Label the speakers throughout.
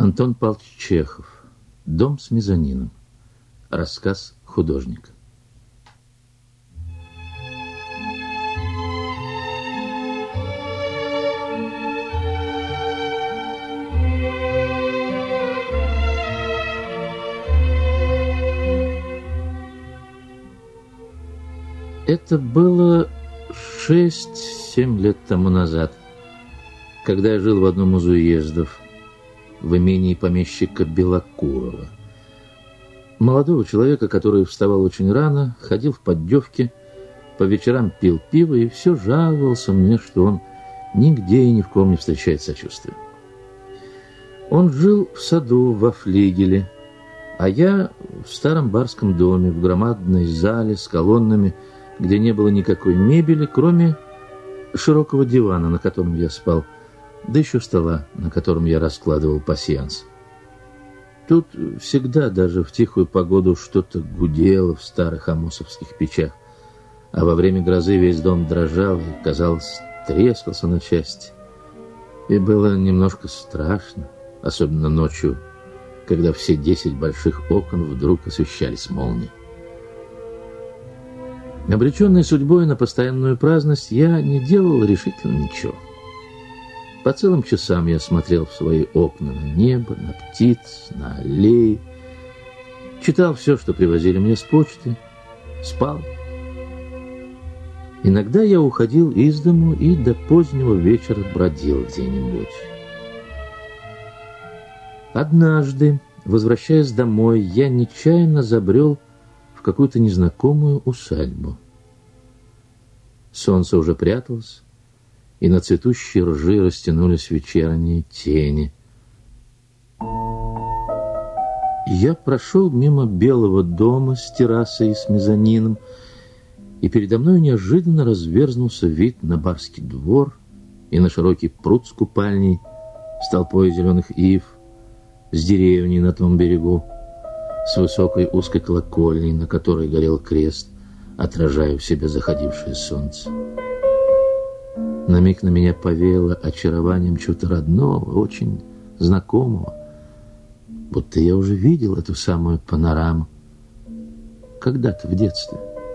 Speaker 1: Антон Павлович Чехов. Дом с мезонином. Рассказ художника. Это было 6-7 лет тому назад, когда я жил в одном из уездов, в имении помещика Белокурова. Молодого человека, который вставал очень рано, ходил в поддевке, по вечерам пил пиво и все жаловался мне, что он нигде и ни в ком не встречает сочувствия. Он жил в саду во флигеле, а я в старом барском доме, в громадной зале с колоннами, где не было никакой мебели, кроме широкого дивана, на котором я спал, да еще стола, на котором я раскладывал пасьянс. Тут всегда, даже в тихую погоду, что-то гудело в старых амосовских печах, а во время грозы весь дом дрожал и, казалось, трескался на части. И было немножко страшно, особенно ночью, когда все 10 больших окон вдруг освещались молнией. Обреченный судьбой на постоянную праздность, я не делал решительно ничего. По целым часам я смотрел в свои окна на небо, на птиц, на аллеи, читал все, что привозили мне с почты, спал. Иногда я уходил из дому и до позднего вечера бродил где-нибудь. Однажды, возвращаясь домой, я нечаянно забрел в какую-то незнакомую усадьбу. Солнце уже пряталось, и на цветущей ржи растянулись вечерние тени. Я прошел мимо белого дома с террасой и с мезонином, и передо мной неожиданно разверзнулся вид на барский двор и на широкий пруд с купальней, с толпой зеленых ив, с деревней на том берегу, с высокой узкой колокольней, на которой горел крест, отражая в себе заходившее солнце. На миг на меня повеяло очарованием чего-то родного, очень знакомого, будто я уже видел эту самую панораму когда-то в детстве.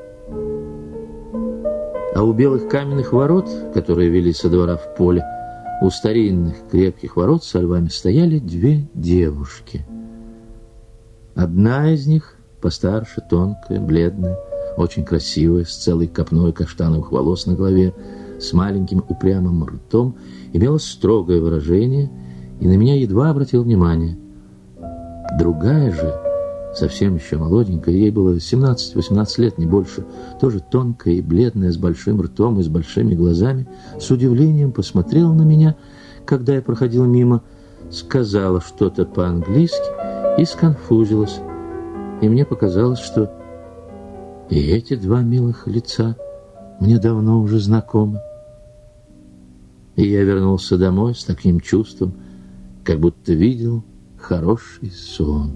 Speaker 1: А у белых каменных ворот, которые вели со двора в поле, у старинных крепких ворот со львами стояли 2 девушки. Одна из них, постарше, тонкая, бледная, очень красивая, с целой копной каштановых волос на голове, с маленьким упрямым ртом, имела строгое выражение и на меня едва обратил внимание. Другая же, совсем еще молоденькая, ей было 17-18 лет, не больше, тоже тонкая и бледная, с большим ртом и с большими глазами, с удивлением посмотрела на меня, когда я проходил мимо, сказала что-то по-английски и сконфузилась. И мне показалось, что и эти 2 милых лица мне давно уже знакомы. И я вернулся домой с таким чувством, как будто видел хороший сон.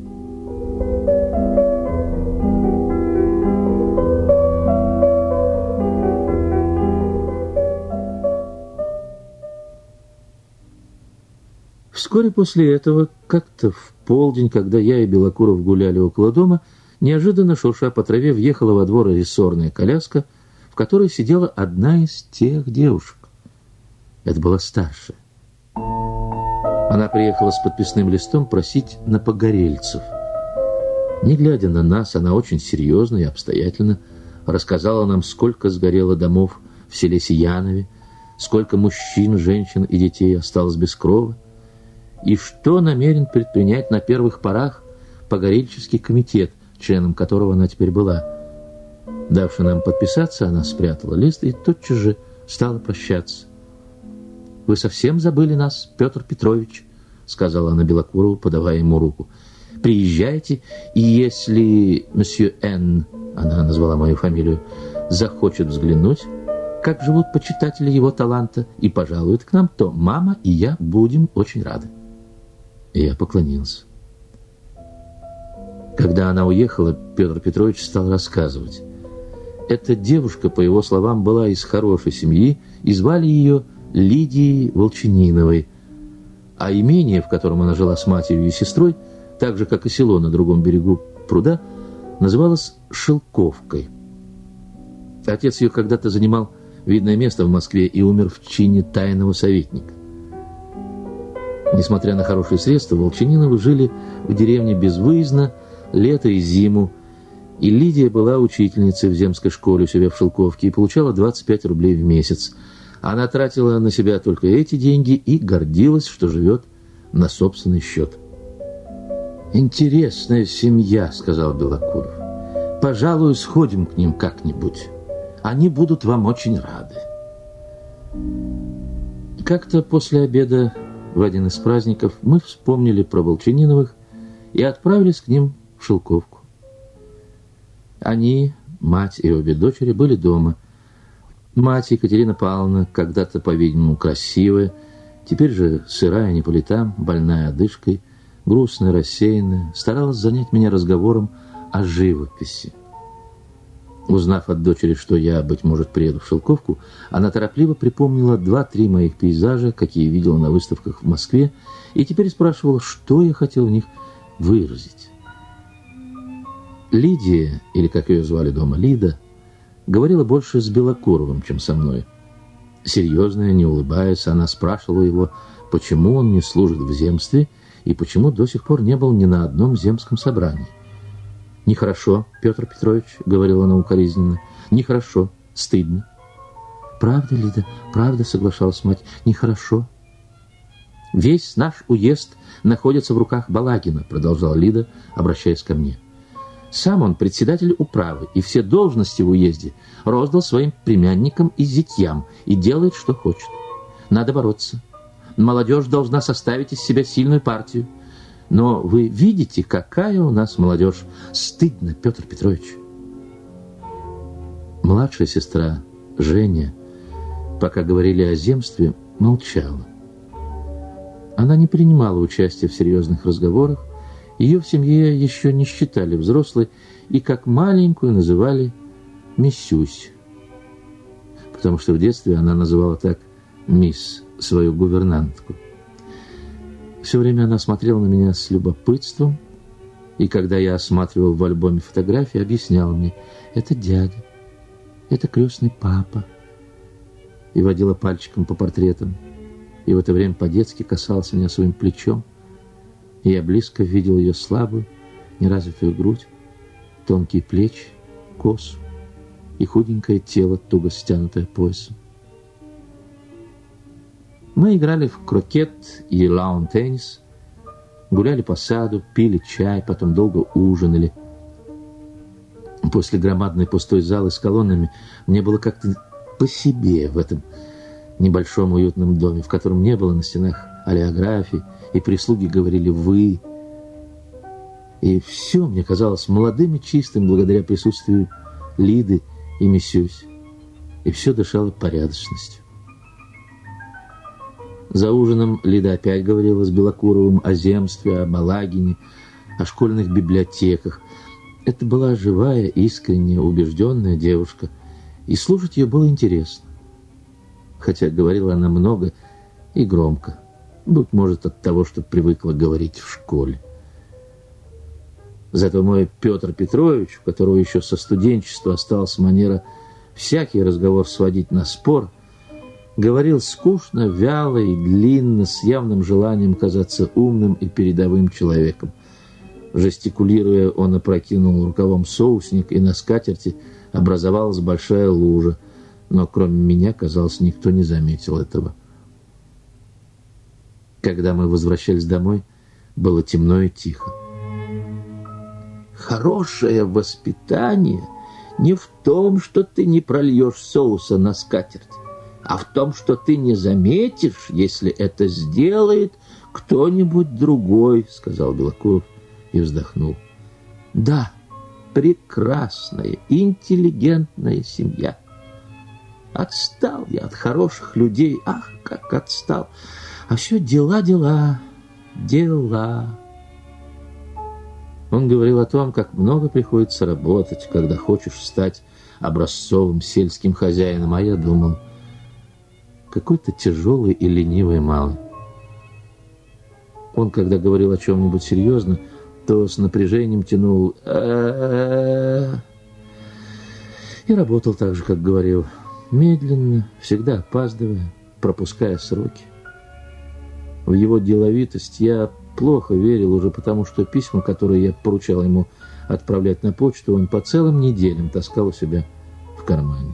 Speaker 1: Вскоре после этого, как-то в полдень, когда я и Белокуров гуляли около дома, неожиданно, шурша по траве, въехала во двор рессорная коляска, в которой сидела одна из тех девушек. Это была старшая. Она приехала с подписным листом просить на погорельцев. Не глядя на нас, она очень серьезно и обстоятельно рассказала нам, сколько сгорело домов в селе Сиянове, сколько мужчин, женщин и детей осталось без крова, и что намерен предпринять на первых порах погорельческий комитет, членом которого она теперь была. Давши нам подписаться, она спрятала лист и тотчас же стала прощаться. «Вы совсем забыли нас, Петр Петрович», — сказала она Белокурову, подавая ему руку. «Приезжайте, и если месье Н, она назвала мою фамилию, захочет взглянуть, как живут почитатели его таланта, и пожалует к нам, то мама и я будем очень рады». И я поклонился. Когда она уехала, Петр Петрович стал рассказывать. Эта девушка, по его словам, была из хорошей семьи, и звали ее Лидией Волчаниновой. А имение, в котором она жила с матерью и сестрой, так же, как и село на другом берегу пруда, называлось Шелковкой. Отец ее когда-то занимал видное место в Москве и умер в чине тайного советника. Несмотря на хорошие средства, Волчаниновы жили в деревне безвыездно лето и зиму, и Лидия была учительницей в земской школе у себя в Шелковке и получала 25 рублей в месяц. Она тратила на себя только эти деньги и гордилась, что живет на собственный счет. «Интересная семья», — сказал Белокуров. «Пожалуй, сходим к ним как-нибудь. Они будут вам очень рады». Как-то после обеда в один из праздников мы вспомнили про Волчаниновых и отправились к ним в Шелковку. Они, мать и обе дочери, были дома. Мать Екатерина Павловна, когда-то, по-видимому, красивая, теперь же сырая не по летам, больная одышкой, грустная, рассеянная, старалась занять меня разговором о живописи. Узнав от дочери, что я, быть может, приеду в Шелковку, она торопливо припомнила 2-3 моих пейзажа, какие видела на выставках в Москве, и теперь спрашивала, что я хотел в них выразить. Лидия, или как ее звали дома, Лида, говорила больше с Белокуровым, чем со мной. Серьезная, не улыбаясь, она спрашивала его, почему он не служит в земстве и почему до сих пор не был ни на одном земском собрании. «Нехорошо, Петр Петрович», — говорила она укоризненно, — «нехорошо, стыдно». «Правда, Лида, правда», — соглашалась мать, — «нехорошо». «Весь наш уезд находится в руках Балагина», — продолжала Лида, обращаясь ко мне. «Сам он председатель управы, и все должности в уезде роздал своим племянникам и зятьям и делает, что хочет. Надо бороться. Молодежь должна составить из себя сильную партию. Но вы видите, какая у нас молодежь. Стыдно, Петр Петрович». Младшая сестра Женя, пока говорили о земстве, молчала. Она не принимала участия в серьезных разговорах, ее в семье еще не считали взрослой и как маленькую называли Миссюсь, потому что в детстве она называла так мисс свою гувернантку. Все время она смотрела на меня с любопытством, и когда я осматривал в альбоме фотографии, объясняла мне: «Это дядя, это крестный папа», и водила пальчиком по портретам, и в это время по-детски касалась меня своим плечом, и я близко видел ее слабую, неразвитую грудь, тонкие плечи, косу и худенькое тело, туго стянутое поясом. Мы играли в крокет и лаун-теннис, гуляли по саду, пили чай, потом долго ужинали. После громадной пустой залы с колоннами мне было как-то по себе в этом небольшом уютном доме, в котором не было на стенах олеографий, и прислуги говорили «вы». И все мне казалось молодым и чистым благодаря присутствию Лиды и Миссюсь. И все дышало порядочностью. За ужином Лида опять говорила с Белокуровым о земстве, о Балагине, о школьных библиотеках. Это была живая, искренняя, убежденная девушка, и слушать ее было интересно. Хотя говорила она много и громко, быть может, от того, что привыкла говорить в школе. Зато мой Петр Петрович, у которого еще со студенчества осталась манера всякий разговор сводить на спор, говорил скучно, вяло и длинно, с явным желанием казаться умным и передовым человеком. Жестикулируя, он опрокинул рукавом соусник, и на скатерти образовалась большая лужа, но кроме меня, казалось, никто не заметил этого. Когда мы возвращались домой, было темно и тихо. Хорошее воспитание не в том, что ты не прольешь соуса на скатерть, а в том, что ты не заметишь, если это сделает кто-нибудь другой, сказал Белокуров и вздохнул. Да, прекрасная, интеллигентная семья. Отстал я от хороших людей, ах, как отстал. А все дела. Он говорил о том, как много приходится работать, когда хочешь стать образцовым сельским хозяином, а я думал, какой-то тяжелый и ленивый малый. Он, когда говорил о чем-нибудь серьезно, то с напряжением тянул и работал так же, как говорил, медленно, всегда опаздывая, пропуская сроки. В его деловитость я плохо верил уже потому, что письма, которые я поручал ему отправлять на почту, он по целым неделям таскал у себя в кармане.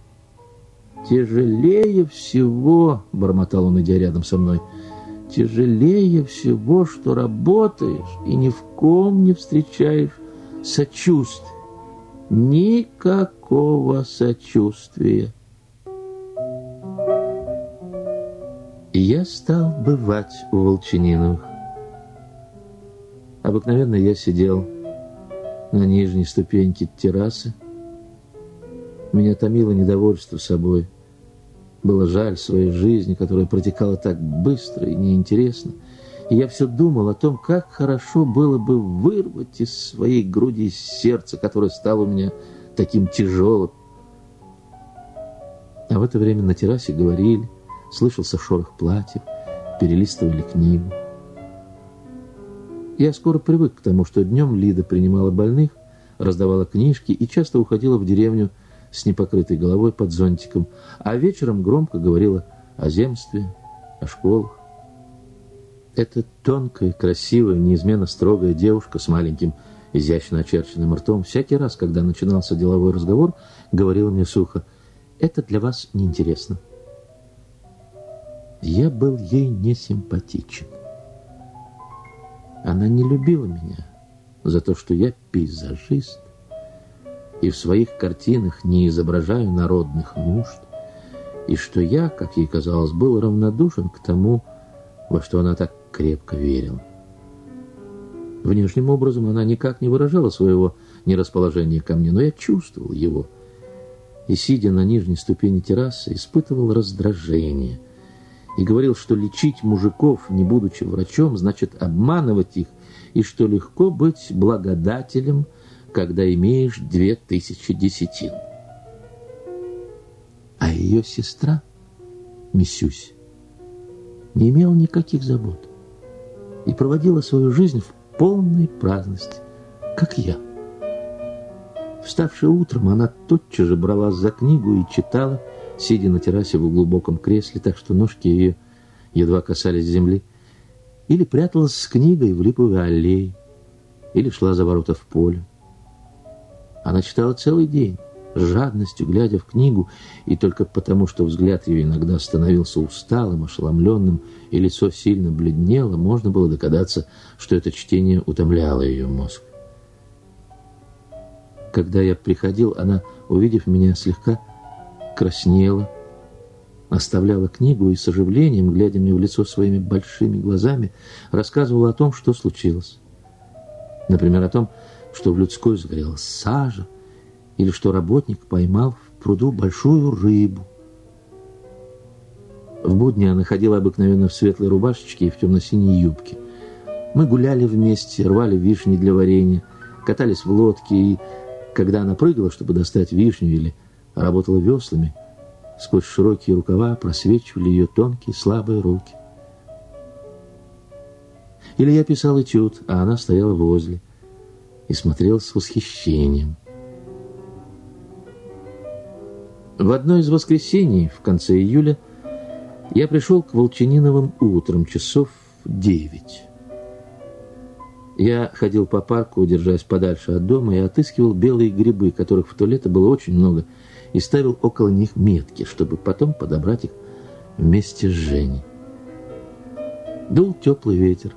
Speaker 1: «Тяжелее всего, — бормотал он, идя рядом со мной, — тяжелее всего, что работаешь и ни в ком не встречаешь сочувствия. Никакого сочувствия». И я стал бывать у Волчининовых. Обыкновенно я сидел на нижней ступеньке террасы. Меня томило недовольство собой. Было жаль своей жизни, которая протекала так быстро и неинтересно. И я все думал о том, как хорошо было бы вырвать из своей груди сердце, которое стало у меня таким тяжелым. А в это время на террасе говорили, слышался шорох платьев, перелистывали книгу. Я скоро привык к тому, что днем Лида принимала больных, раздавала книжки и часто уходила в деревню с непокрытой головой под зонтиком, а вечером громко говорила о земстве, о школах. Эта тонкая, красивая, неизменно строгая девушка с маленьким, изящно очерченным ртом всякий раз, когда начинался деловой разговор, говорила мне сухо: «Это для вас неинтересно». Я был ей не симпатичен. Она не любила меня за то, что я пейзажист и в своих картинах не изображаю народных нужд, и что я, как ей казалось, был равнодушен к тому, во что она так крепко верила. Внешним образом она никак не выражала своего нерасположения ко мне, но я чувствовал его, и, сидя на нижней ступени террасы, испытывал раздражение и говорил, что лечить мужиков, не будучи врачом, значит обманывать их, и что легко быть благодателем, когда имеешь 2000 десятин. А ее сестра, Мисюсь, не имела никаких забот и проводила свою жизнь в полной праздности, как я. Вставшая утром, она тотчас же бралась за книгу и читала, сидя на террасе в глубоком кресле, так что ножки ее едва касались земли, или пряталась с книгой в липовой аллее, или шла за ворота в поле. Она читала целый день, с жадностью глядя в книгу, и только потому, что взгляд ее иногда становился усталым, ошеломленным, и лицо сильно бледнело, можно было догадаться, что это чтение утомляло ее мозг. Когда я приходил, она, увидев меня, слегка краснела, оставляла книгу и с оживлением, глядя мне в лицо своими большими глазами, рассказывала о том, что случилось. Например, о том, что в людской загорелась сажа, или что работник поймал в пруду большую рыбу. В будни она ходила обыкновенно в светлой рубашечке и в темно-синей юбке. Мы гуляли вместе, рвали вишни для варенья, катались в лодке, и когда она прыгала, чтобы достать вишню, или работала веслами, сквозь широкие рукава просвечивали ее тонкие слабые руки. Или я писал этюд, а она стояла возле и смотрела с восхищением. В одно из воскресений, в конце июля, я пришел к Волчининовым утром, часов 9. Я ходил по парку, держась подальше от дома, и отыскивал белые грибы, которых в то лето было очень много, и ставил около них метки, чтобы потом подобрать их вместе с Женей. Дул теплый ветер.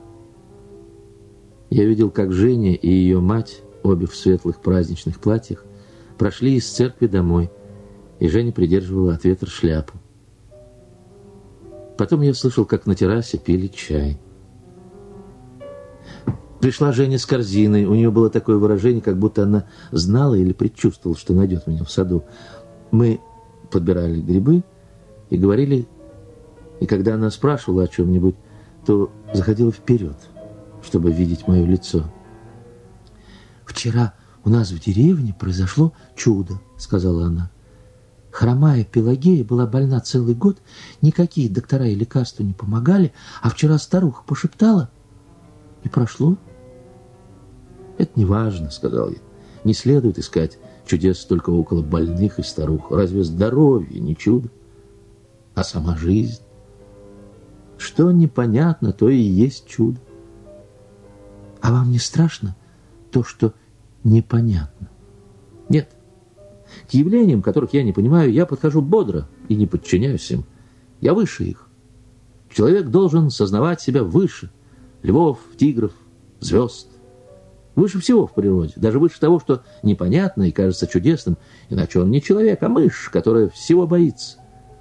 Speaker 1: Я видел, как Женя и ее мать, обе в светлых праздничных платьях, прошли из церкви домой, и Женя придерживала от ветра шляпу. Потом я слышал, как на террасе пили чай. Пришла Женя с корзиной. У нее было такое выражение, как будто она знала или предчувствовала, что найдет меня в саду. Мы подбирали грибы и говорили, и когда она спрашивала о чем-нибудь, то заходила вперед, чтобы видеть мое лицо. «Вчера у нас в деревне произошло чудо», — сказала она. «Хромая Пелагея была больна целый год, никакие доктора и лекарства не помогали, а вчера старуха пошептала, прошло. Это не важно, сказал я. Не следует искать чудес только около больных и старух. Разве здоровье не чудо? А сама жизнь? Что непонятно, то и есть чудо. А вам не страшно то, что непонятно? Нет. К явлениям, которых я не понимаю, я подхожу бодро и не подчиняюсь им. Я выше их. Человек должен сознавать себя выше львов, тигров, звезд. Выше всего в природе, даже выше того, что непонятно и кажется чудесным, иначе он не человек, а мышь, которая всего боится.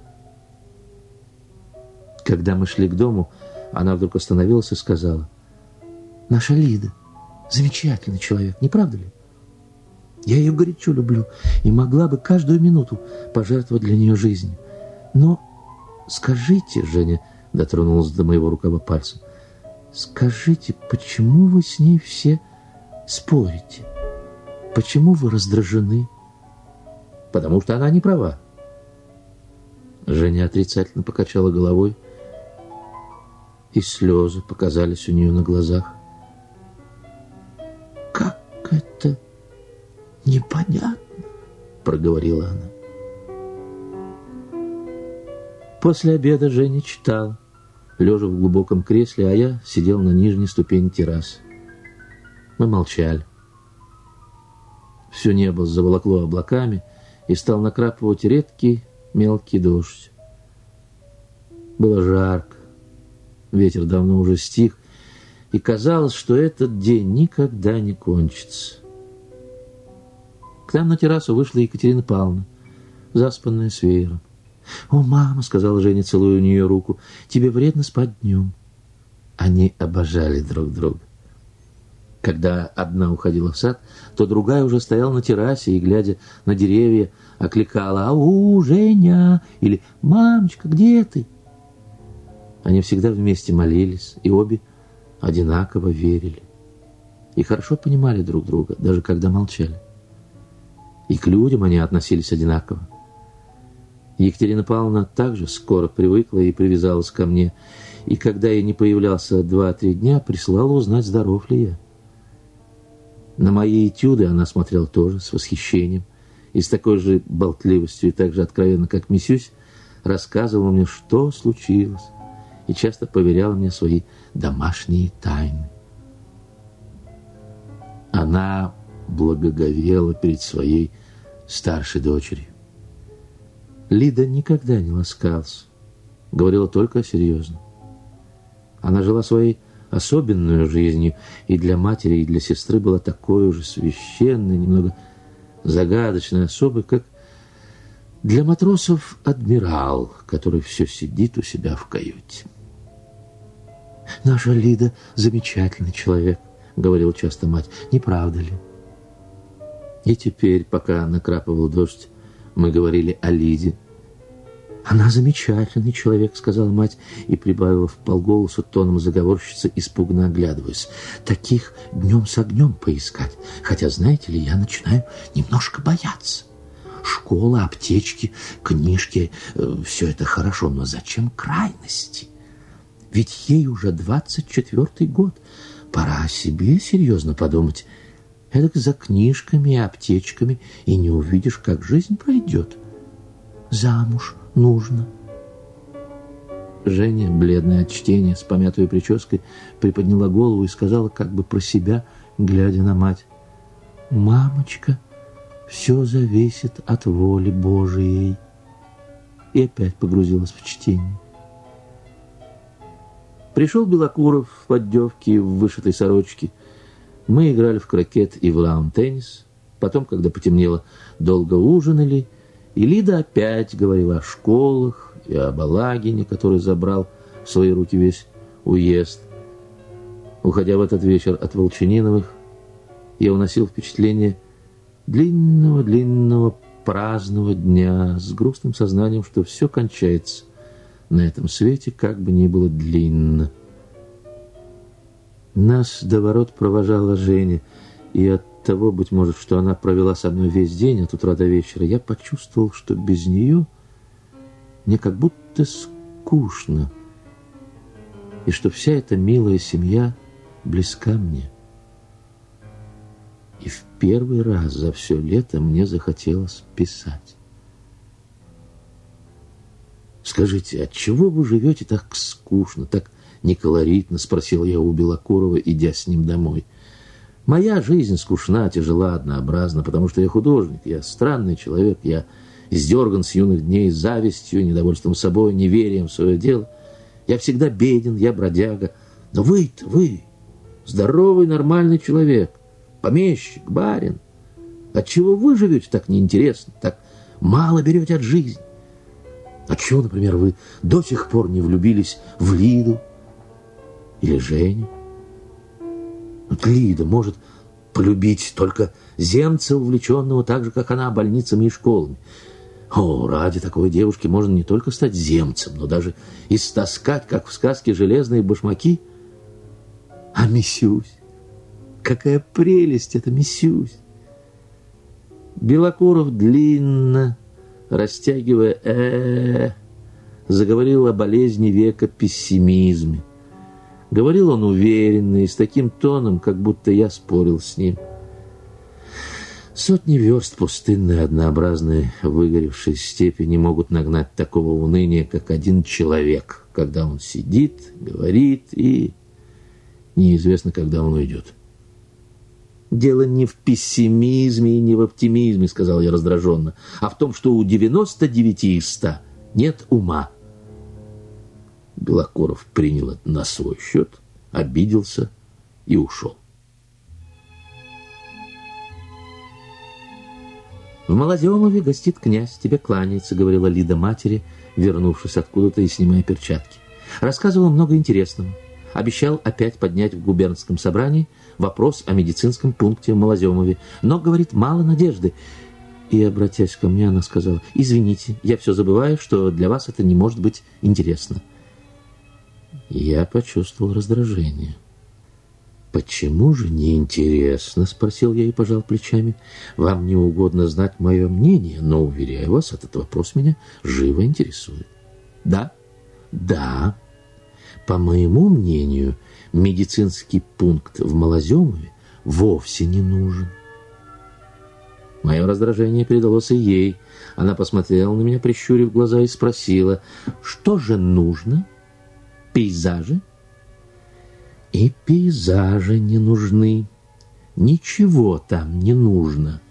Speaker 1: Когда мы шли к дому, она вдруг остановилась и сказала: «Наша Лида замечательный человек, не правда ли? Я ее горячо люблю и могла бы каждую минуту пожертвовать для нее жизнью. Но скажите, Женя дотронулась до моего рукава пальцем, скажите, почему вы с ней все спорите? Почему вы раздражены?» «Потому что она не права». Женя отрицательно покачала головой, и слезы показались у нее на глазах. «Как это непонятно», — проговорила она. После обеда Женя читала, лежа в глубоком кресле, а я сидел на нижней ступени террасы. Мы молчали. Все небо заволокло облаками, и стал накрапывать редкий мелкий дождь. Было жарко, ветер давно уже стих, и казалось, что этот день никогда не кончится. К нам на террасу вышла Екатерина Павловна, заспанная с веером. «О, мама», — сказала Женя, целуя у нее руку, — «тебе вредно спать днем». Они обожали друг друга. Когда одна уходила в сад, то другая уже стояла на террасе и, глядя на деревья, окликала: «Ау, Женя!» или «Мамочка, где ты?» Они всегда вместе молились, и обе одинаково верили. И хорошо понимали друг друга, даже когда молчали. И к людям они относились одинаково. Екатерина Павловна также скоро привыкла и привязалась ко мне, и когда я не появлялся 2-3 дня, присылала узнать, здоров ли я. На мои этюды она смотрела тоже с восхищением, и с такой же болтливостью и так же откровенно, как Мисюсь, рассказывала мне, что случилось, и часто поверяла мне свои домашние тайны. Она благоговела перед своей старшей дочерью. Лида никогда не ласкалась, говорила только о серьезном. Она жила своей особенную жизнью, и для матери, и для сестры была такой уже священной, немного загадочной особой, как для матросов адмирал, который все сидит у себя в каюте. «Наша Лида замечательный человек», — говорила часто мать, — «не правда ли?» И теперь, пока накрапывал дождь, мы говорили о Лиде. «Она замечательный человек», — сказала мать и прибавила вполголоса тоном заговорщицы, испуганно оглядываясь. «Таких днем с огнем поискать. Хотя, знаете ли, я начинаю немножко бояться. Школа, аптечки, книжки — все это хорошо, но зачем крайности? Ведь ей уже 24-й год. Пора о себе серьезно подумать. Эдак за книжками и аптечками и не увидишь, как жизнь пройдет. Замуж нужно». Женя, бледная от чтения, с помятой прической, приподняла голову и сказала, как бы про себя, глядя на мать: «Мамочка, все зависит от воли Божией». И опять погрузилась в чтение. Пришел Белокуров в поддевке и в вышитой сорочке. Мы играли в крокет и в лаун-теннис. Потом, когда потемнело, долго ужинали. И Лида опять говорила о школах и об Алагине, который забрал в свои руки весь уезд. Уходя в этот вечер от Волчаниновых, я уносил впечатление длинного праздного дня с грустным сознанием, что все кончается на этом свете, как бы ни было длинно. Нас до ворот провожала Женя, и от того, быть может, что она провела со мной весь день от утра до вечера, я почувствовал, что без нее мне как будто скучно, и что вся эта милая семья близка мне. И в первый раз за все лето мне захотелось писать. «Скажите, отчего вы живете так скучно, так неколоритно?» — спросил я у Белокурова, идя с ним домой. «Моя жизнь скучна, тяжела, однообразна, потому что я художник, я странный человек, я издерган с юных дней завистью, недовольством собой, неверием в свое дело. Я всегда беден, я бродяга. Но вы-то, вы, здоровый, нормальный человек, помещик, барин. Отчего вы живете так неинтересно, так мало берете от жизни? Отчего, например, вы до сих пор не влюбились в Лиду или Женю? Вот Лида может полюбить только земца, увлеченного так же, как она, больницами и школами. О, ради такой девушки можно не только стать земцем, но даже истаскать, как в сказке, железные башмаки. А Мисюсь, какая прелесть это Мисюсь! Белокуров длинно, растягивая заговорил о болезни века, пессимизме. Говорил он уверенно и с таким тоном, как будто я спорил с ним. Сотни верст пустынной, однообразной, выгоревшей степи не могут нагнать такого уныния, как один человек, когда он сидит, говорит, и неизвестно, когда он уйдет. «Дело не в пессимизме и не в оптимизме, — сказал я раздраженно, — а в том, что у 99 из 100 нет ума». Белокуров принял это на свой счет, обиделся и ушел. «В Малоземове гостит князь, тебе кланяется, — говорила Лида матери, вернувшись откуда-то и снимая перчатки. Рассказывал много интересного. Обещал опять поднять в губернском собрании вопрос о медицинском пункте в Малоземове, но, говорит, мало надежды». И, обратясь ко мне, она сказала: «Извините, я все забываю, что для вас это не может быть интересно». Я почувствовал раздражение. «Почему же неинтересно?» — спросил я и пожал плечами. «Вам не угодно знать мое мнение, но, уверяю вас, этот вопрос меня живо интересует». «Да, да. По моему мнению, медицинский пункт в Малоземове вовсе не нужен». Мое раздражение передалось и ей. Она посмотрела на меня, прищурив глаза, и спросила: «Что же нужно? Пейзажи?» «И пейзажи не нужны. Ничего там не нужно».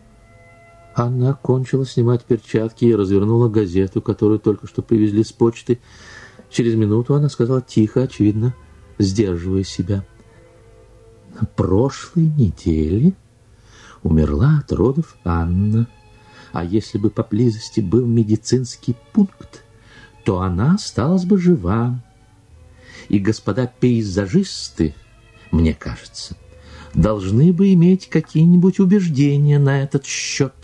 Speaker 1: Она кончила снимать перчатки и развернула газету, которую только что привезли с почты. Через минуту она сказала тихо, очевидно, сдерживая себя: «На прошлой неделе умерла от родов Анна, а если бы поблизости был медицинский пункт, то она осталась бы жива. И господа пейзажисты, мне кажется, должны бы иметь какие-нибудь убеждения на этот счет».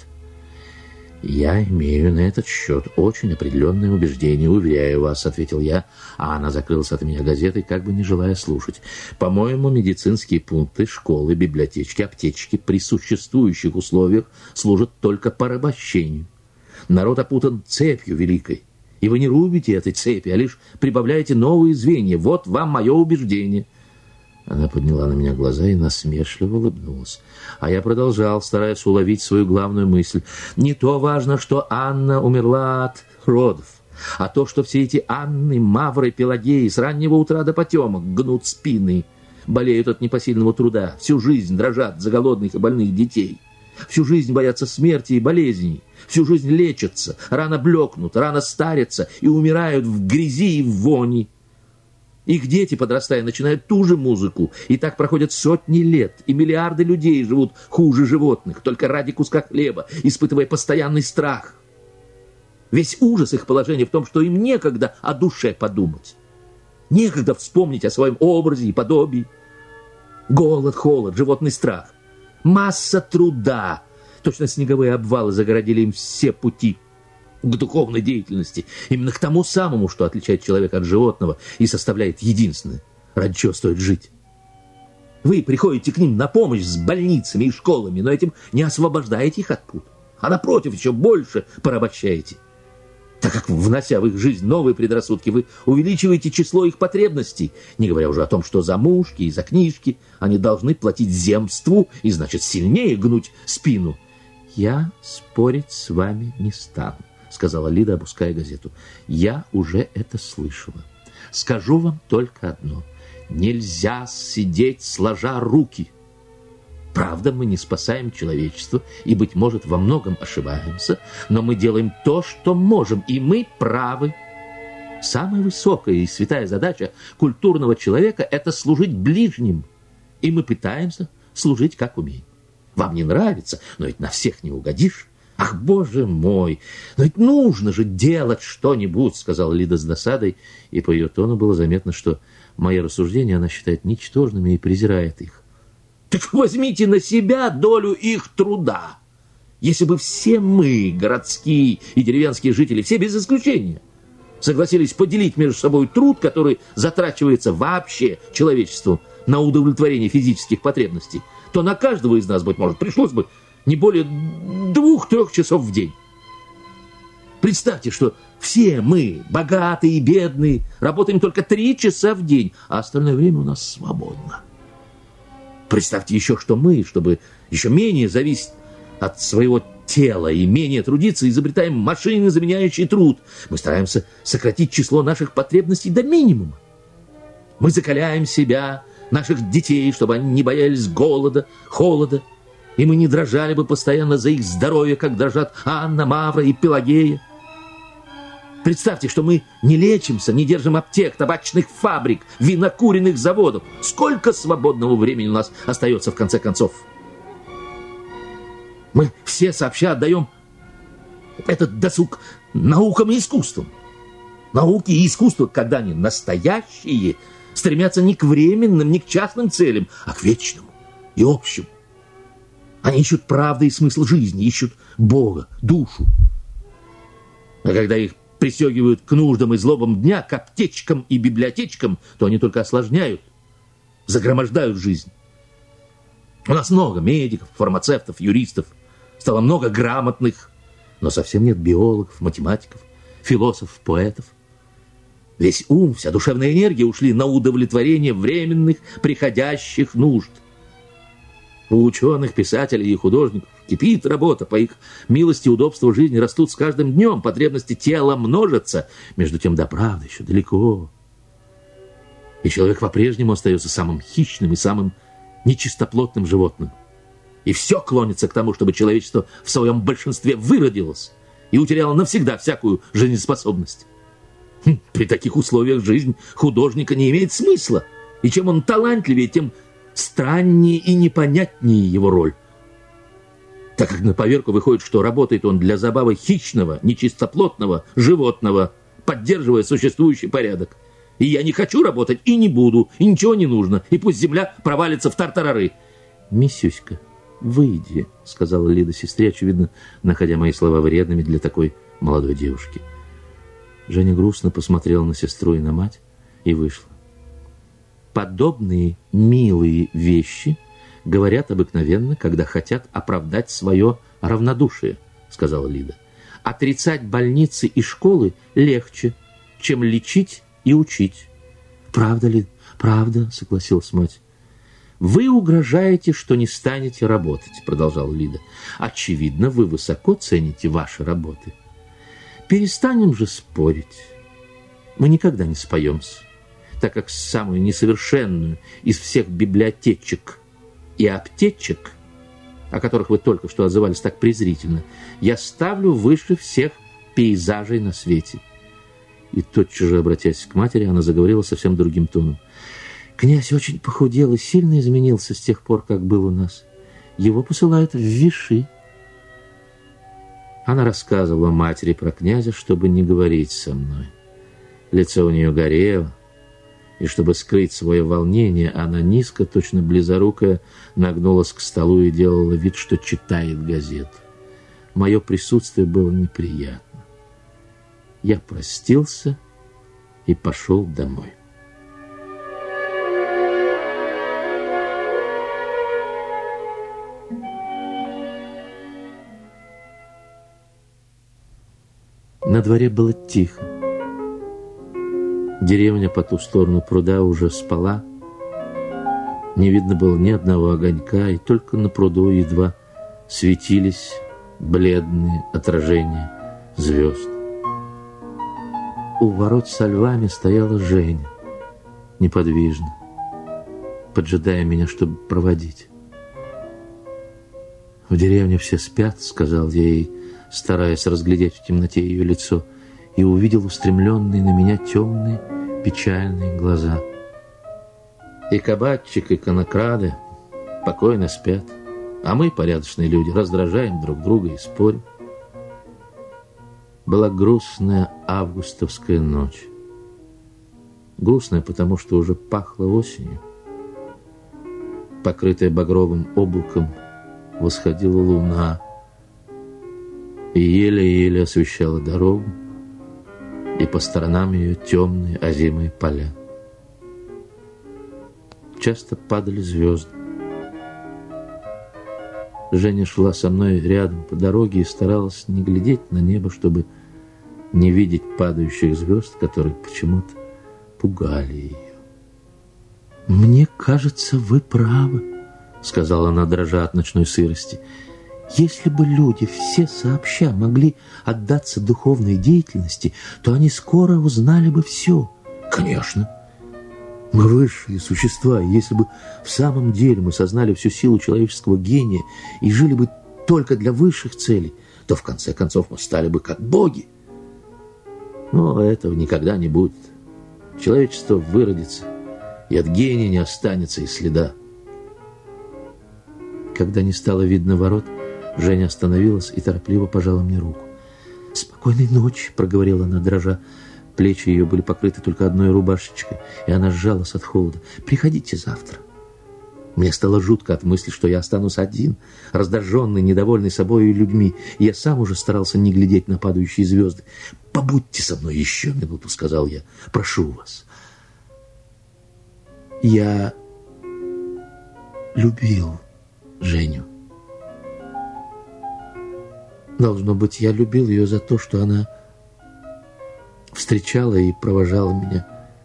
Speaker 1: «Я имею на этот счет очень определенное убеждение, уверяю вас», — ответил я, а она закрылась от меня газетой, как бы не желая слушать. «По-моему, медицинские пункты, школы, библиотечки, аптечки при существующих условиях служат только порабощению. Народ опутан цепью великой, и вы не рубите этой цепи, а лишь прибавляете новые звенья. Вот вам мое убеждение». Она подняла на меня глаза и насмешливо улыбнулась. А я продолжал, стараясь уловить свою главную мысль. «Не то важно, что Анна умерла от родов, а то, что все эти Анны, Мавры, Пелагеи с раннего утра до потемок гнут спины, болеют от непосильного труда, всю жизнь дрожат за голодных и больных детей, всю жизнь боятся смерти и болезней, всю жизнь лечатся, рано блекнут, рано старятся и умирают в грязи и в вони. Их дети, подрастая, начинают ту же музыку, и так проходят сотни лет, и миллиарды людей живут хуже животных, только ради куска хлеба, испытывая постоянный страх. Весь ужас их положения в том, что им некогда о душе подумать, некогда вспомнить о своем образе и подобии. Голод, холод, животный страх, масса труда, точно снеговые обвалы загородили им все пути к духовной деятельности, именно к тому самому, что отличает человека от животного и составляет единственное, ради чего стоит жить. Вы приходите к ним на помощь с больницами и школами, но этим не освобождаете их от пут, а напротив, еще больше порабощаете. так как, внося в их жизнь новые предрассудки, вы увеличиваете число их потребностей, не говоря уже о том, что за мушки и за книжки они должны платить земству и, значит, сильнее гнуть спину. «Я спорить с вами не стану», — сказала Лида, опуская газету. «Я уже это слышала. Скажу вам только одно. Нельзя сидеть сложа руки. Правда, мы не спасаем человечество и, быть может, во многом ошибаемся, но мы делаем то, что можем, и мы правы. Самая высокая и святая задача культурного человека – это служить ближним, и мы пытаемся служить, как умеем. Вам не нравится, но ведь на всех не угодишь. Ах, боже мой, но ведь нужно же делать что-нибудь, сказала Лида с досадой, и по ее тону было заметно, что мои рассуждения она считает ничтожными и презирает их. Так возьмите на себя долю их труда. Если бы все мы, городские и деревенские жители, все без исключения, согласились поделить между собой труд, который затрачивается вообще человечеству на удовлетворение физических потребностей, то на каждого из нас, быть может, пришлось бы не более 2-3 часов в день. Представьте, что все мы, богатые и бедные, работаем только 3 часа в день, а остальное время у нас свободно. Представьте еще, что мы, чтобы еще менее зависеть от своего тела и менее трудиться, изобретаем машины, заменяющие труд. Мы стараемся сократить число наших потребностей до минимума. Мы закаляем себя, наших детей, чтобы они не боялись голода, холода, и мы не дрожали бы постоянно за их здоровье, как дрожат Анна, Мавра и Пелагея. Представьте, что мы не лечимся, не держим аптек, табачных фабрик, винокуренных заводов. Сколько свободного времени у нас остается в конце концов? Мы все сообща отдаем этот досуг наукам и искусствам. Науки и искусства, когда они настоящие, стремятся не к временным, не к частным целям, а к вечному и общему. Они ищут правды и смысл жизни, ищут Бога, душу. А когда их пристегивают к нуждам и злобам дня, к аптечкам и библиотечкам, то они только осложняют, загромождают жизнь. У нас много медиков, фармацевтов, юристов, стало много грамотных, но совсем нет биологов, математиков, философов, поэтов. Весь ум, вся душевная энергия ушли на удовлетворение временных, приходящих нужд. У ученых, писателей и художников кипит работа, по их милости удобства жизни растут с каждым днем, потребности тела множатся, между тем до правды еще далеко. И человек по-прежнему остается самым хищным и самым нечистоплотным животным. И все клонится к тому, чтобы человечество в своем большинстве выродилось и утеряло навсегда всякую жизнеспособность. При таких условиях жизнь художника не имеет смысла, и чем он талантливее, тем страннее и непонятнее его роль. Так как на поверку выходит, что работает он для забавы хищного, нечистоплотного животного, поддерживая существующий порядок. И я не хочу работать, и не буду, и ничего не нужно, и пусть земля провалится в тартарары. «Миссюська, выйди», — сказала Лида сестре, очевидно, находя мои слова вредными для такой молодой девушки. Женя грустно посмотрела на сестру и на мать и вышла. Подобные милые вещи говорят обыкновенно, когда хотят оправдать свое равнодушие, сказала Лида. Отрицать больницы и школы легче, чем лечить и учить. Правда, Лида? Правда, согласилась мать. Вы угрожаете, что не станете работать, продолжала Лида. Очевидно, вы высоко цените ваши работы. Перестанем же спорить. Мы никогда не споемся, так как самую несовершенную из всех библиотечек и аптечек, о которых вы только что отзывались так презрительно, я ставлю выше всех пейзажей на свете. И тотчас же, обратясь к матери, она заговорила совсем другим тоном. Князь очень похудел и сильно изменился с тех пор, как был у нас. Его посылают в Виши. Она рассказывала матери про князя, чтобы не говорить со мной. Лицо у нее горело, и чтобы скрыть свое волнение, она низко, точно близорукая, нагнулась к столу и делала вид, что читает газету. Мое присутствие было неприятно. Я простился и пошел домой. На дворе было тихо. Деревня по ту сторону пруда уже спала. Не видно было ни одного огонька, и только на пруду едва светились бледные отражения звезд. У ворот со львами стояла Женя, неподвижно, поджидая меня, чтобы проводить. «В деревне все спят», — сказал я ей, стараясь разглядеть в темноте ее лицо, и увидел устремленные на меня темные, печальные глаза. «И кабачик, и конокрады покойно спят, а мы, порядочные люди, раздражаем друг друга и спорим». Была грустная августовская ночь. Грустная, потому что уже пахло осенью. Покрытая багровым облаком восходила луна и еле-еле освещала дорогу, и по сторонам ее темные озимые поля. Часто падали звезды. Женя шла со мной рядом по дороге и старалась не глядеть на небо, чтобы не видеть падающих звезд, которые почему-то пугали ее. «Мне кажется, вы правы», — сказала она, дрожа от ночной сырости. «Если бы люди все сообща могли отдаться духовной деятельности, то они скоро узнали бы все». «Конечно. Мы высшие существа, и если бы в самом деле мы сознали всю силу человеческого гения и жили бы только для высших целей, то в конце концов мы стали бы как боги. Но этого никогда не будет. Человечество выродится, и от гения не останется и следа». Когда не стало видно ворот, Женя остановилась и торопливо пожала мне руку. «Спокойной ночи», — проговорила она, дрожа. Плечи ее были покрыты только одной рубашечкой, и она сжалась от холода. «Приходите завтра». Мне стало жутко от мысли, что я останусь один, раздраженный, недовольный собой и людьми, и я сам уже старался не глядеть на падающие звезды. «Побудьте со мной еще минуту», — сказал я. «Прошу вас». Я любил Женю. Должно быть, я любил ее за то, что она встречала и провожала меня,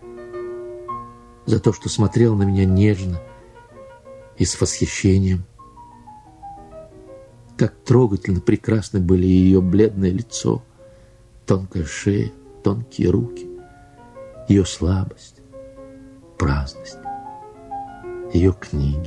Speaker 1: за то, что смотрела на меня нежно и с восхищением. Как трогательно прекрасны были ее бледное лицо, тонкая шея, тонкие руки, ее слабость, праздность, ее книги.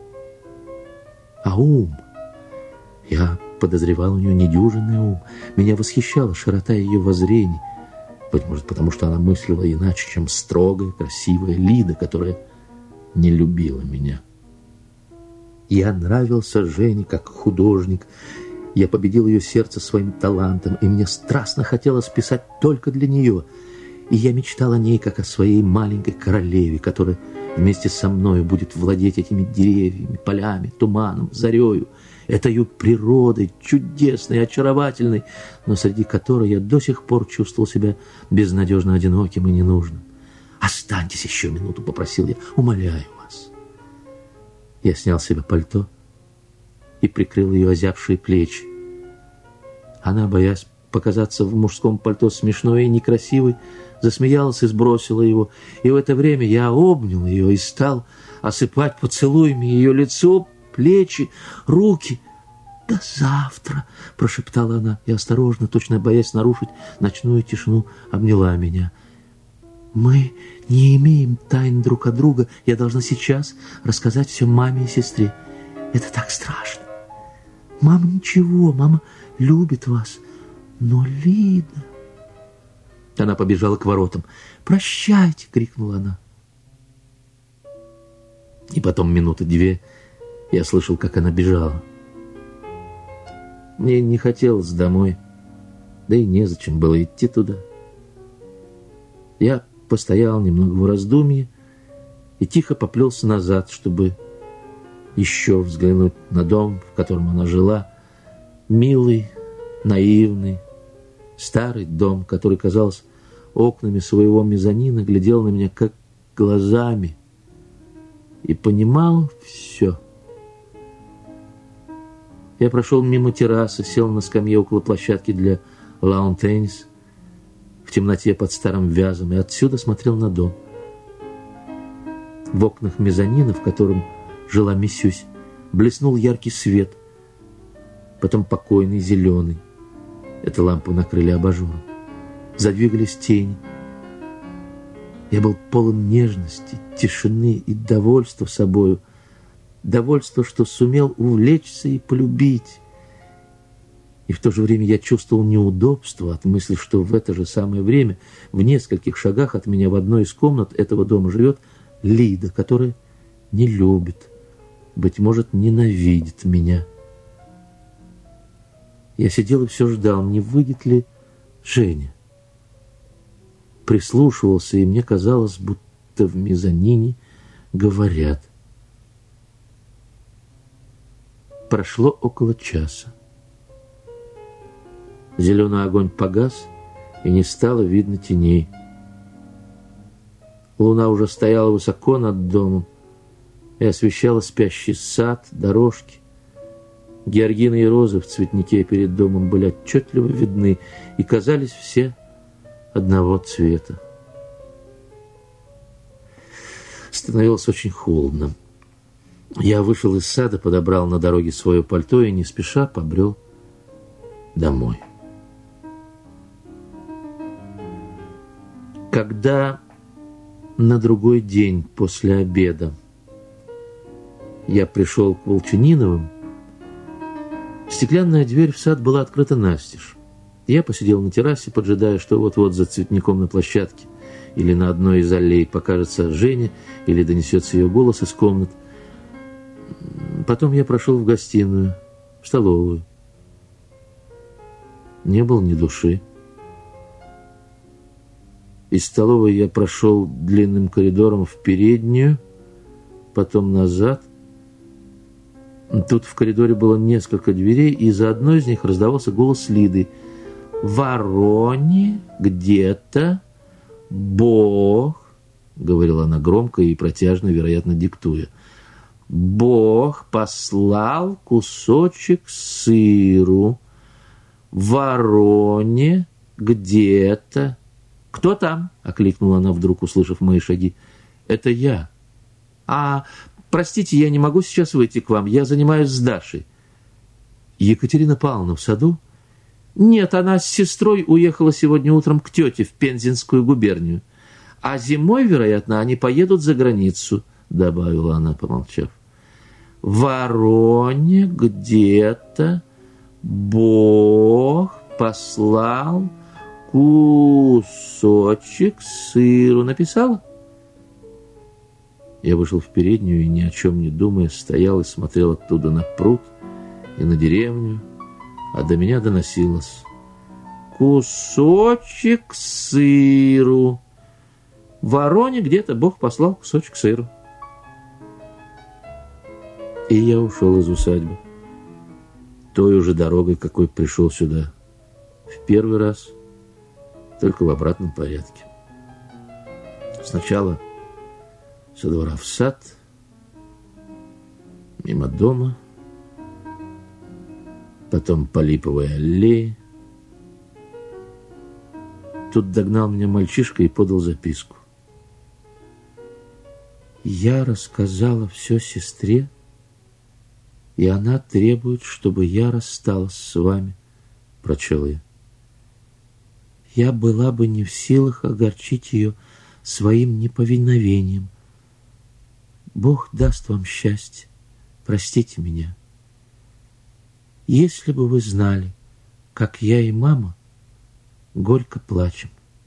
Speaker 1: А ум, я подозревал у нее недюжинный ум, меня восхищала широта ее воззрений, быть может, потому что она мыслила иначе, чем строгая, красивая Лида, которая не любила меня. Я нравился Жене как художник. Я победил ее сердце своим талантом, и мне страстно хотелось писать только для нее. И я мечтал о ней, как о своей маленькой королеве, которая вместе со мной будет владеть этими деревьями, полями, туманом, зарею, этой природой, чудесной, очаровательной, но среди которой я до сих пор чувствовал себя безнадежно одиноким и ненужным. «Останьтесь еще минуту», — попросил я, — «умоляю вас». Я снял с себя пальто и прикрыл ее озябшие плечи. Она, боясь показаться в мужском пальто смешной и некрасивой, засмеялась и сбросила его. И в это время я обнял ее и стал осыпать поцелуями ее лицо, плечи, руки. «До завтра», — прошептала она, и осторожно, точно боясь нарушить ночную тишину, обняла меня. «Мы не имеем тайн друг от друга. Я должна сейчас рассказать все маме и сестре. Это так страшно. Мама ничего, мама любит вас. Но Лида...» Она побежала к воротам. «Прощайте!» — крикнула она. И потом минуты две я слышал, как она бежала. Мне не хотелось домой, да и незачем было идти туда. Я постоял немного в раздумье и тихо поплелся назад, чтобы еще взглянуть на дом, в котором она жила. Милый, наивный, старый дом, который, казалось, окнами своего мезонина глядел на меня как глазами и понимал все. Я прошел мимо террасы, сел на скамье около площадки для лаун-теннис темноте под старым вязом и отсюда смотрел на дом. В окнах мезонина, в котором жила Мисюсь, блеснул яркий свет, потом покойный зеленый. Эту лампу накрыли абажуром. Задвигались тени. Я был полон нежности, тишины и довольства собою. Довольства, что сумел увлечься и полюбить. И в то же время я чувствовал неудобство от мысли, что в это же самое время в нескольких шагах от меня в одной из комнат этого дома живет Лида, которая не любит, быть может, ненавидит меня. Я сидел и все ждал, не выйдет ли Женя. Прислушивался, и мне казалось, будто в мезонине говорят. Прошло около часа. Зеленый огонь погас, и не стало видно теней. Луна уже стояла высоко над домом и освещала спящий сад, дорожки. Георгины и розы в цветнике перед домом были отчетливо видны и казались все одного цвета. Становилось очень холодно. Я вышел из сада, подобрал на дороге свое пальто и не спеша побрел домой. Когда на другой день после обеда я пришел к Волчаниновым, стеклянная дверь в сад была открыта настежь. Я посидел на террасе, поджидая, что вот-вот за цветником на площадке или на одной из аллей покажется Женя или донесется ее голос из комнат. Потом я прошел в гостиную, в столовую. Не было ни души. Из столовой я прошел длинным коридором в переднюю, потом назад. Тут в коридоре было несколько дверей, и за одной из них раздавался голос Лиды. «В Вороне где-то Бог», — говорила она громко и протяжно, вероятно, диктуя, «Бог послал кусочек сыру. В Вороне где-то». «Кто там?» — окликнула она вдруг, услышав мои шаги. «Это я». «Простите, я не могу сейчас выйти к вам. Я занимаюсь с Дашей». «Екатерина Павловна в саду?» «Нет, она с сестрой уехала сегодня утром к тете в Пензенскую губернию. А зимой, вероятно, они поедут за границу», — добавила она, помолчав. «В Вороне где-то Бог послал кусочек сыру». Написала? Я вышел в переднюю и, ни о чем не думая, стоял и смотрел оттуда на пруд и на деревню, а до меня доносилось: «Кусочек сыру. В Вороне где-то Бог послал кусочек сыру». И я ушел из усадьбы той уже дорогой, какой пришел сюда в первый раз, только в обратном порядке. Сначала со двора в сад, мимо дома, потом по липовой аллее. Тут догнал меня мальчишка и подал записку. «Я рассказала все сестре, и она требует, чтобы я рассталась с вами», — прочел я. «Я была бы не в силах огорчить ее своим неповиновением. Бог даст вам счастье. Простите меня. Если бы вы знали, как я и мама горько плачем».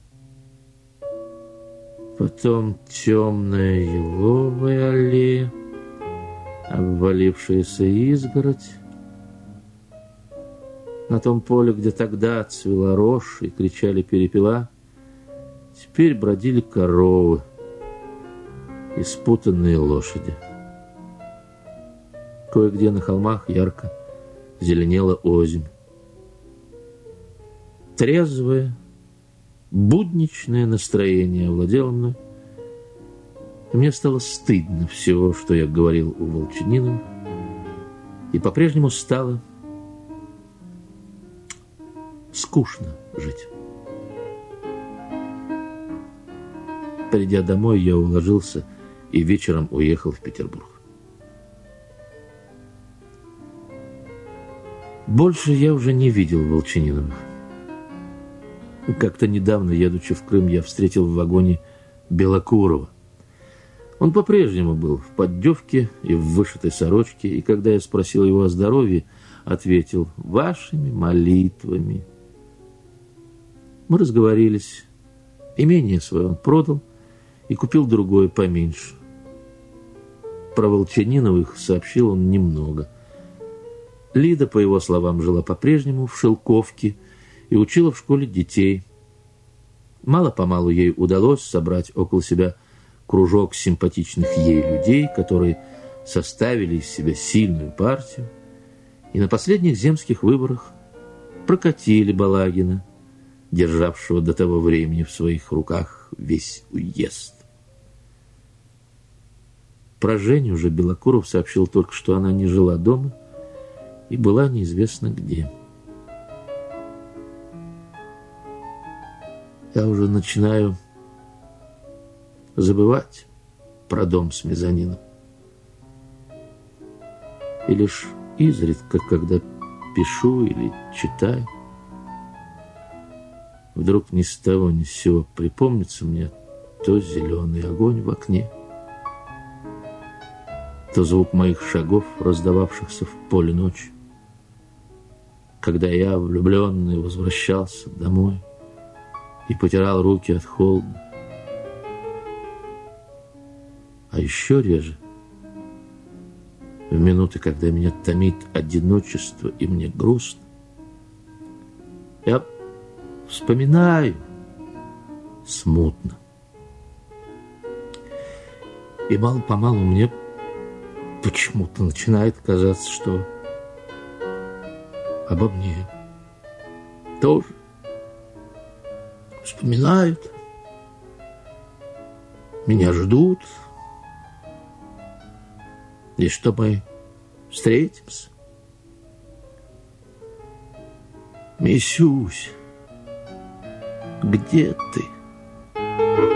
Speaker 1: Потом темная еловая аллея, обвалившаяся изгородь. На том поле, где тогда цвела рожь и кричали перепела, теперь бродили коровы и спутанные лошади. Кое-где на холмах ярко зеленела озимь. Трезвое, будничное настроение овладело мной, и мне стало стыдно всего, что я говорил у Волчанинова, и по-прежнему стало скучно жить. Придя домой, я уложился и вечером уехал в Петербург. Больше я уже не видел Волчаниновых. Как-то недавно, едучи в Крым, я встретил в вагоне Белокурова. Он по-прежнему был в поддевке и в вышитой сорочке, и когда я спросил его о здоровье, ответил: «Вашими молитвами». Мы разговорились. Имение свое он продал и купил другое поменьше. Про Волчаниновых сообщил он немного. Лида, по его словам, жила по-прежнему в Шелковке и учила в школе детей. Мало-помалу ей удалось собрать около себя кружок симпатичных ей людей, которые составили из себя сильную партию, и на последних земских выборах прокатили Балагина, державшего до того времени в своих руках весь уезд. Про Женю же Белокуров сообщил только, что она не жила дома и была неизвестно где. Я уже начинаю забывать про дом с мезонином. И лишь изредка, когда пишу или читаю, вдруг ни с того ни с сего припомнится мне то зеленый огонь в окне, то звук моих шагов, раздававшихся в поле ночи, когда я, влюбленный, возвращался домой и потирал руки от холода. А еще реже в минуты, когда меня томит одиночество и мне грустно, я вспоминаю смутно. И мало-помалу мне почему-то начинает казаться, что обо мне тоже вспоминают, меня ждут, и что мы встретимся. Мисюсь, где ты?